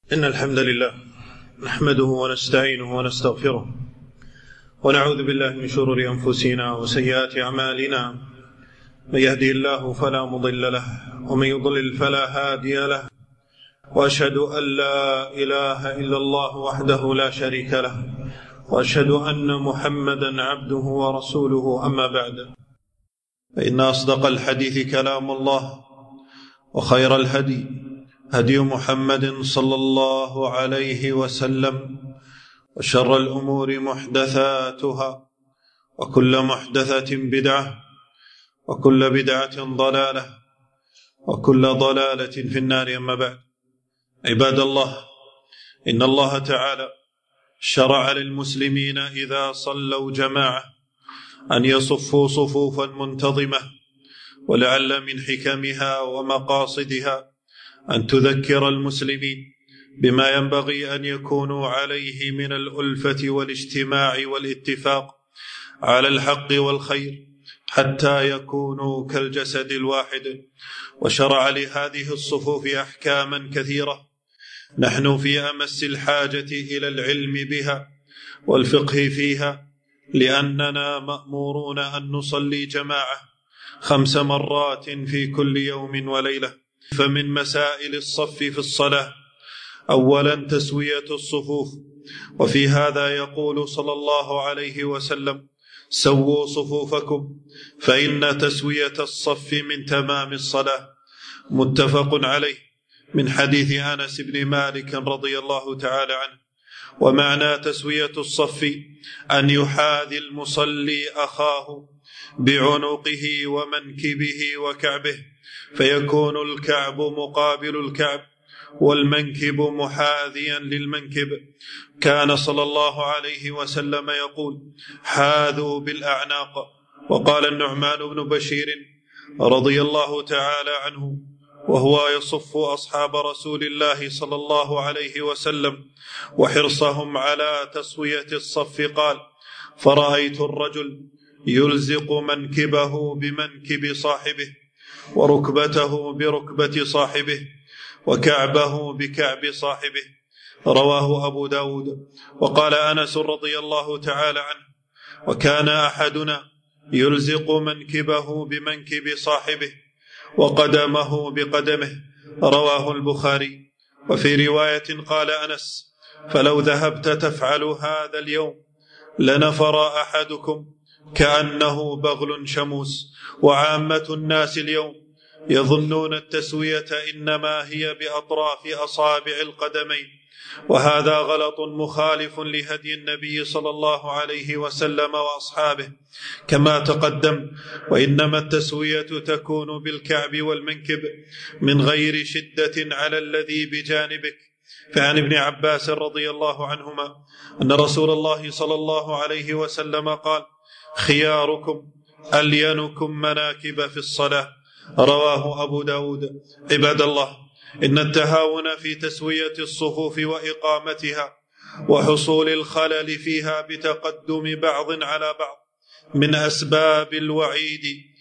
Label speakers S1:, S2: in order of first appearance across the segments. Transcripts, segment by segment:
S1: إن الحمد لله نحمده ونستعينه ونستغفره ونعوذ بالله من شرور أنفسنا وسيئات أعمالنا. من يهدي الله فلا مضل له ومن يضلل فلا هادي له، وأشهد أن لا إله إلا الله وحده لا شريك له، وأشهد أن محمدا عبده ورسوله. أما بعد، فإن أصدق الحديث كلام الله، وخير الهدي هدي محمد صلى الله عليه وسلم، وشر الأمور محدثاتها، وكل محدثة بدعة، وكل بدعة ضلالة، وكل ضلالة في النار. أما بعد، عباد الله، إن الله تعالى شرع للمسلمين إذا صلوا جماعة أن يصفوا صفوفا منتظمة، ولعل من حكمها ومقاصدها أن تذكر المسلمين بما ينبغي أن يكونوا عليه من الألفة والاجتماع والاتفاق على الحق والخير، حتى يكونوا كالجسد الواحد. وشرع لهذه الصفوف أحكاما كثيرة نحن في أمس الحاجة إلى العلم بها والفقه فيها، لأننا مأمورون أن نصلي جماعة 5 مرات في كل يوم وليلة. فمن مسائل الصف في الصلاة أولا تسوية الصفوف، وفي هذا يقول صلى الله عليه وسلم: سووا صفوفكم فإن تسوية الصف من تمام الصلاة. متفق عليه، من حديث أنس بن مالك رضي الله تعالى عنه. ومعنى تسوية الصف أن يحاذي المصلي أخاه بعنقه ومنكبه وكعبه، فيكون الكعب مقابل الكعب والمنكب محاذيا للمنكب. كان صلى الله عليه وسلم يقول: حاذوا بالأعناق. وقال النعمان بن بشير رضي الله تعالى عنه وهو يصف أصحاب رسول الله صلى الله عليه وسلم وحرصهم على تسوية الصف، قال: فرأيت الرجل يلزق منكبه بمنكب صاحبه، وركبته بركبة صاحبه، وكعبه بكعب صاحبه. رواه أبو داود. وقال أنس رضي الله تعالى عنه: وكان أحدنا يلزق منكبه بمنكب صاحبه وقدمه بقدمه. رواه البخاري. وفي رواية قال أنس: فلو ذهبت تفعل هذا اليوم لنفر أحدكم كأنه بغل شموس. وعامة الناس اليوم يظنون التسوية إنما هي بأطراف أصابع القدمين، وهذا غلط مخالف لهدي النبي صلى الله عليه وسلم وأصحابه كما تقدم. وإنما التسوية تكون بالكعب والمنكب من غير شدة على الذي بجانبك. فعن ابن عباس رضي الله عنهما أن رسول الله صلى الله عليه وسلم قال: خياركم ألينكم مناكب في الصلاة. رواه أبو داود. عباد الله، إن التهاون في تسوية الصفوف وإقامتها وحصول الخلل فيها بتقدم بعض على بعض من أسباب الوعيد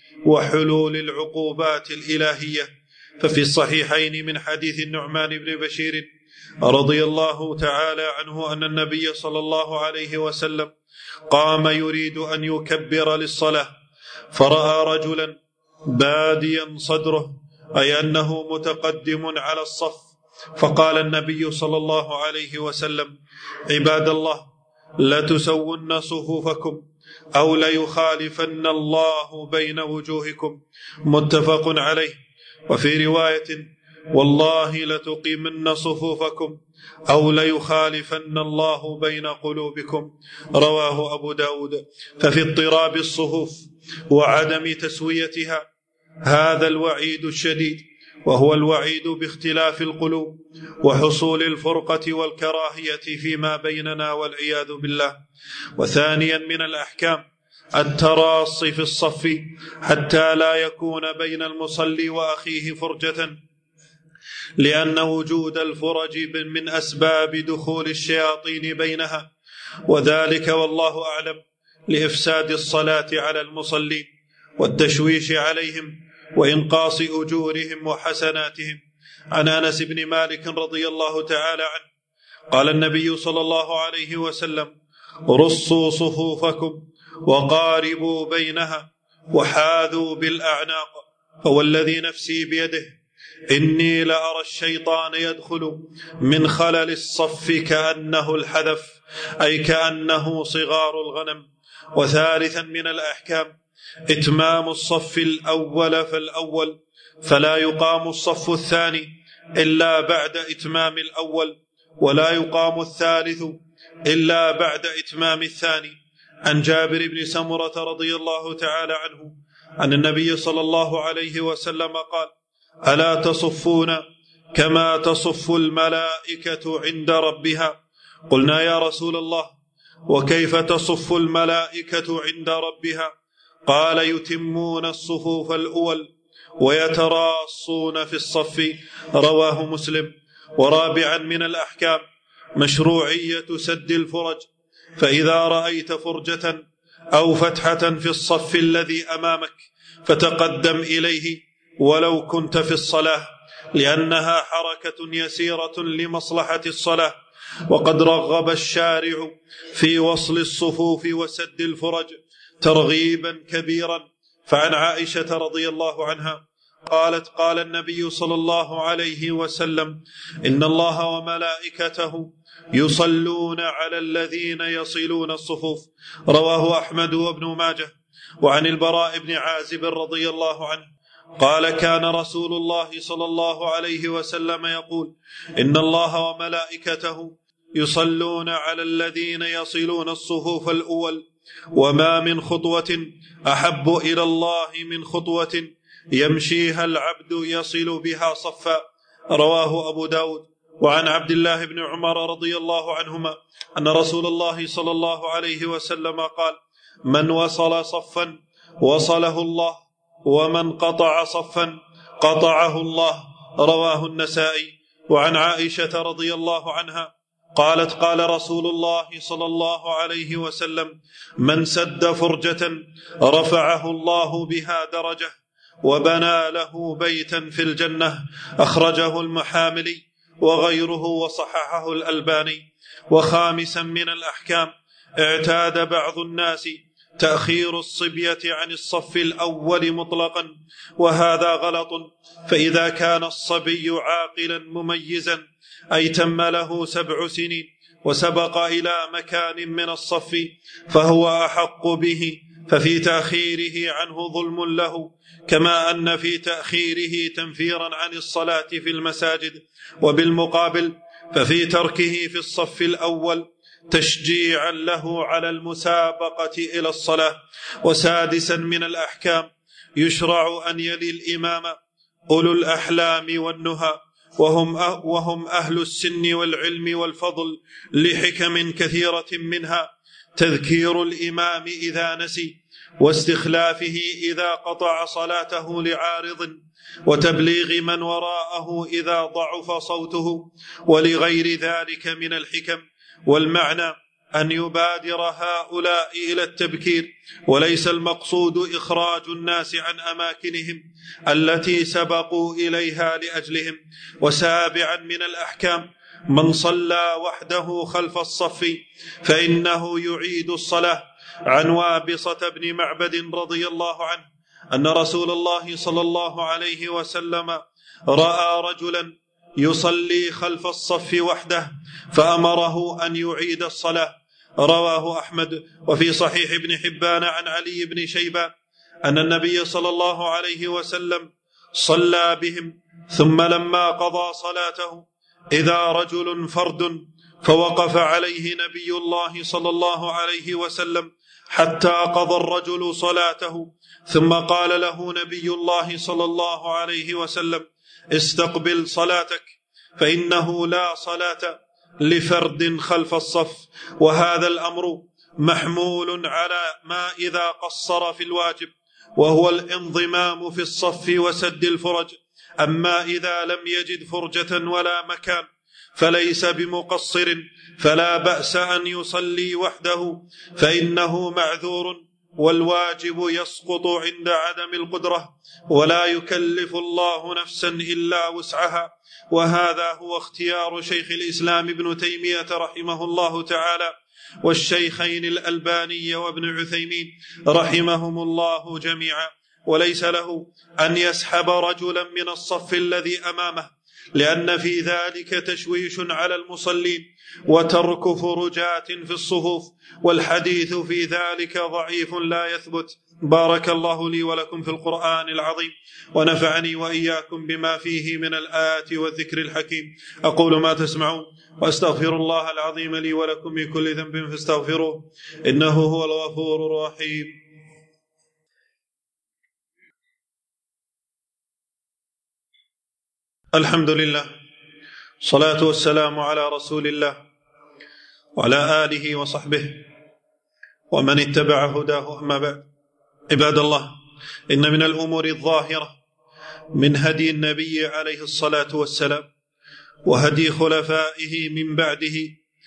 S1: وحلول العقوبات الإلهية. ففي الصحيحين من حديث النعمان بن بشير رضي الله تعالى عنه أن النبي صلى الله عليه وسلم قام يريد أن يكبر للصلاة، فرأى رجلا باديا صدره، أي أنه متقدم على الصف، فقال النبي صلى الله عليه وسلم: عباد الله، لتسون صفوفكم أو ليخالفن الله بين وجوهكم. متفق عليه. وفي رواية: والله لتقيمن صفوفكم أو ليخالفن الله بين قلوبكم. رواه أبو داود. ففي اضطراب الصفوف وعدم تسويتها هذا الوعيد الشديد، وهو الوعيد باختلاف القلوب وحصول الفرقة والكراهية فيما بيننا والعياذ بالله. وثانيا من الأحكام التراصي في الصف حتى لا يكون بين المصلي وأخيه فرجة، لأن وجود الفرج من أسباب دخول الشياطين بينها، وذلك والله أعلم لإفساد الصلاة على المصلين والتشويش عليهم وإنقاص أجورهم وحسناتهم. عن أنس بن مالك رضي الله تعالى عنه قال النبي صلى الله عليه وسلم: رصوا صفوفكم وقاربوا بينها وحاذوا بالأعناق، فوالذي نفسي بيده إني لأرى الشيطان يدخل من خلل الصف كأنه الحذف، أي كأنه صغار الغنم. وثالثا من الأحكام إتمام الصف الأول فالأول، فلا يقام الصف الثاني إلا بعد إتمام الأول، ولا يقام الثالث إلا بعد إتمام الثاني. عن جابر بن سمرة رضي الله تعالى عنه عن النبي صلى الله عليه وسلم قال: ألا تصفون كما تصف الملائكة عند ربها؟ قلنا: يا رسول الله، وكيف تصف الملائكة عند ربها؟ قال: يتمون الصفوف الأول ويتراصون في الصف. رواه مسلم. ورابعا من الأحكام مشروعية سد الفرج، فإذا رأيت فرجة أو فتحة في الصف الذي أمامك فتقدم إليه ولو كنت في الصلاة، لأنها حركة يسيرة لمصلحة الصلاة. وقد رغب الشارع في وصل الصفوف وسد الفرج ترغيبا كبيرا. فعن عائشة رضي الله عنها قالت: قال النبي صلى الله عليه وسلم: إن الله وملائكته يصلون على الذين يصلون الصفوف. رواه أحمد وابن ماجه. وعن البراء بن عازب رضي الله عنه قال: كان رسول الله صلى الله عليه وسلم يقول: إن الله وملائكته يصلون على الذين يصلون الصفوف الأول، وما من خطوة أحب إلى الله من خطوة يمشيها العبد يصل بها صفا. رواه أبو داود. وعن عبد الله بن عمر رضي الله عنهما أن رسول الله صلى الله عليه وسلم قال: من وصل صفا وصله الله، ومن قطع صفا قطعه الله. رواه النسائي. وعن عائشة رضي الله عنها قالت: قال رسول الله صلى الله عليه وسلم: من سد فرجة رفعه الله بها درجة وبنى له بيتا في الجنة. أخرجه المحاملي وغيره وصححه الألباني. وخامسا من الأحكام اعتاد بعض الناس تأخير الصبية عن الصف الأول مطلقا، وهذا غلط. فإذا كان الصبي عاقلا مميزا أي تم له 7 سنين وسبق إلى مكان من الصف فهو أحق به، ففي تأخيره عنه ظلم له، كما أن في تأخيره تنفيرا عن الصلاة في المساجد. وبالمقابل ففي تركه في الصف الأول تشجيعا له على المسابقة إلى الصلاة. وسادسا من الأحكام يشرع أن يلي الإمام أولو الأحلام والنهى، وهم أهل السن والعلم والفضل، لحكم كثيرة منها تذكير الإمام إذا نسي، واستخلافه إذا قطع صلاته لعارض، وتبليغ من وراءه إذا ضعف صوته، ولغير ذلك من الحكم. والمعنى أن يبادر هؤلاء إلى التبكير، وليس المقصود إخراج الناس عن أماكنهم التي سبقوا إليها لأجلهم. وسابعا من الأحكام من صلى وحده خلف الصف فإنه يعيد الصلاة. عن وابصة بن معبد رضي الله عنه أن رسول الله صلى الله عليه وسلم رأى رجلا يصلي خلف الصف وحده فأمره أن يعيد الصلاة. رواه أحمد. وفي صحيح ابن حبان عن علي بن شيبان أن النبي صلى الله عليه وسلم صلى بهم، ثم لما قضى صلاته إذا رجل فرد فوقف عليه نبي الله صلى الله عليه وسلم حتى قضى الرجل صلاته، ثم قال له نبي الله صلى الله عليه وسلم: استقبل صلاتك، فإنه لا صلاة لفرد خلف الصف. وهذا الأمر محمول على ما إذا قصر في الواجب، وهو الانضمام في الصف وسد الفرج. أما إذا لم يجد فرجة ولا مكان فليس بمقصر، فلا بأس أن يصلي وحده، فإنه معذور والواجب يسقط عند عدم القدرة، ولا يكلف الله نفسا إلا وسعها. وهذا هو اختيار شيخ الإسلام ابن تيمية رحمه الله تعالى، والشيخين الألباني وابن عثيمين رحمهم الله جميعا. وليس له أن يسحب رجلا من الصف الذي أمامه، لأن في ذلك تشويش على المصلين وترك فرجات في الصفوف، والحديث في ذلك ضعيف لا يثبت. بارك الله لي ولكم في القرآن العظيم، ونفعني وإياكم بما فيه من الآيات والذكر الحكيم. أقول ما تسمعون، وأستغفر الله العظيم لي ولكم من كل ذنب فاستغفروه، إنه هو الغفور الرحيم. الحمد لله، الصلاة والسلام على رسول الله وعلى آله وصحبه ومن اتبع هداه، أما بعد. عباد الله، إن من الأمور الظاهرة من هدي النبي عليه الصلاة والسلام وهدي خلفائه من بعده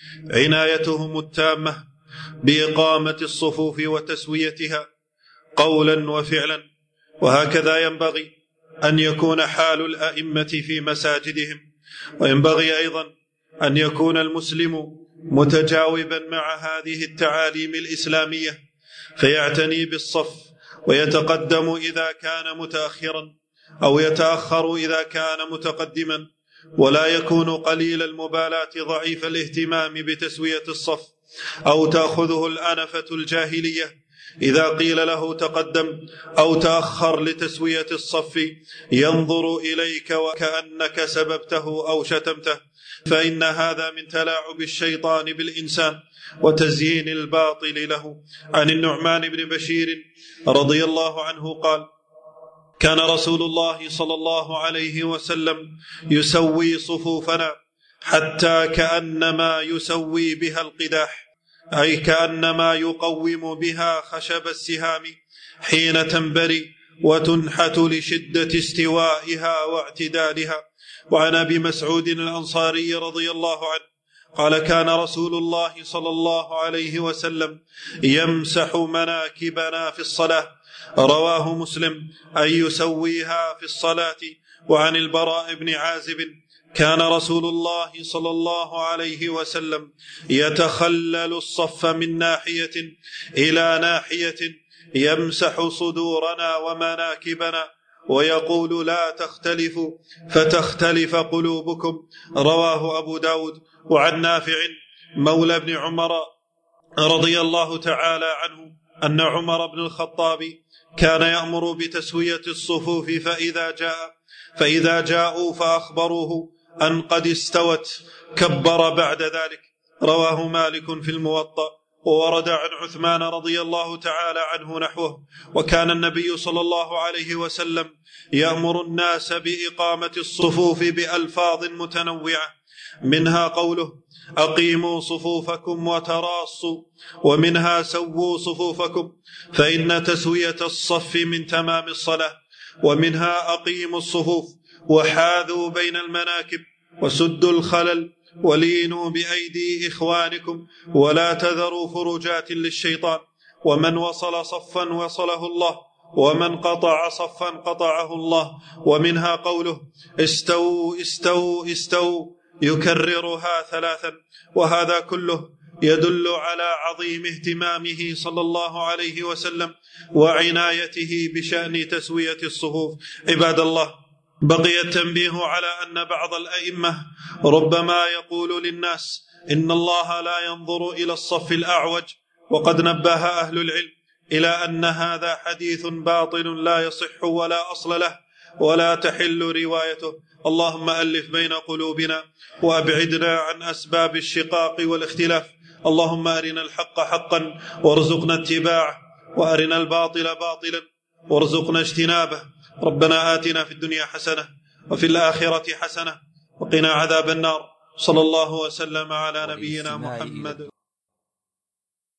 S1: عنايتهم التامة بإقامة الصفوف وتسويتها قولا وفعلا، وهكذا ينبغي أن يكون حال الأئمة في مساجدهم. وينبغي أيضا أن يكون المسلم متجاوبا مع هذه التعاليم الإسلامية، فيعتني بالصف ويتقدم إذا كان متأخرا، أو يتأخر إذا كان متقدما، ولا يكون قليل المبالاة ضعيف الاهتمام بتسوية الصف، أو تأخذه الأنفة الجاهلية إذا قيل له تقدم أو تأخر لتسوية الصف ينظر إليك وكأنك سببته أو شتمته، فإن هذا من تلاعب الشيطان بالإنسان وتزيين الباطل له. عن النعمان بن بشير رضي الله عنه قال: كان رسول الله صلى الله عليه وسلم يسوي صفوفنا حتى كأنما يسوي بها القداح، أي كأنما يقوم بها خشب السهام حين تنبري وتنحت لشدة استوائها واعتدالها. وعن أبي مسعود الأنصاري رضي الله عنه قال: كان رسول الله صلى الله عليه وسلم يمسح مناكبنا في الصلاة، رواه مسلم، أي يسويها في الصلاة. وعن البراء بن عازب: كان رسول الله صلى الله عليه وسلم يتخلل الصف من ناحية إلى ناحية يمسح صدورنا ومناكبنا ويقول: لا تختلفوا فتختلف قلوبكم، رواه أبو داود. وعن نافع مولى بن عمر رضي الله تعالى عنه أن عمر بن الخطاب كان يأمر بتسوية الصفوف فإذا جاءوا فأخبروه أن قد استوت كبر بعد ذلك، رواه مالك في الموطأ. وورد عن عثمان رضي الله تعالى عنه نحوه. وكان النبي صلى الله عليه وسلم يأمر الناس بإقامة الصفوف بألفاظ متنوعة، منها قوله: أقيموا صفوفكم وتراصوا، ومنها سووا صفوفكم فإن تسوية الصف من تمام الصلاة، ومنها أقيموا الصفوف وحاذوا بين المناكب وسدوا الخلل ولينوا بأيدي إخوانكم ولا تذروا فرجات للشيطان، ومن وصل صفا وصله الله، ومن قطع صفا قطعه الله. ومنها قوله: استووا استووا استووا، يكررها 3. وهذا كله يدل على عظيم اهتمامه صلى الله عليه وسلم وعنايته بشأن تسوية الصفوف. عباد الله، بقي التنبيه على أن بعض الأئمة ربما يقول للناس إن الله لا ينظر إلى الصف الأعوج، وقد نبه أهل العلم إلى أن هذا حديث باطل لا يصح ولا أصل له ولا تحل روايته. اللهم ألف بين قلوبنا وأبعدنا عن أسباب الشقاق والاختلاف. اللهم أرنا الحق حقا وارزقنا اتباعه، وأرنا الباطل باطلا وارزقنا اجتنابه. ربنا آتنا في الدنيا حسنة وفي الآخرة حسنة وقنا عذاب النار. صلى الله وسلم على نبينا محمد.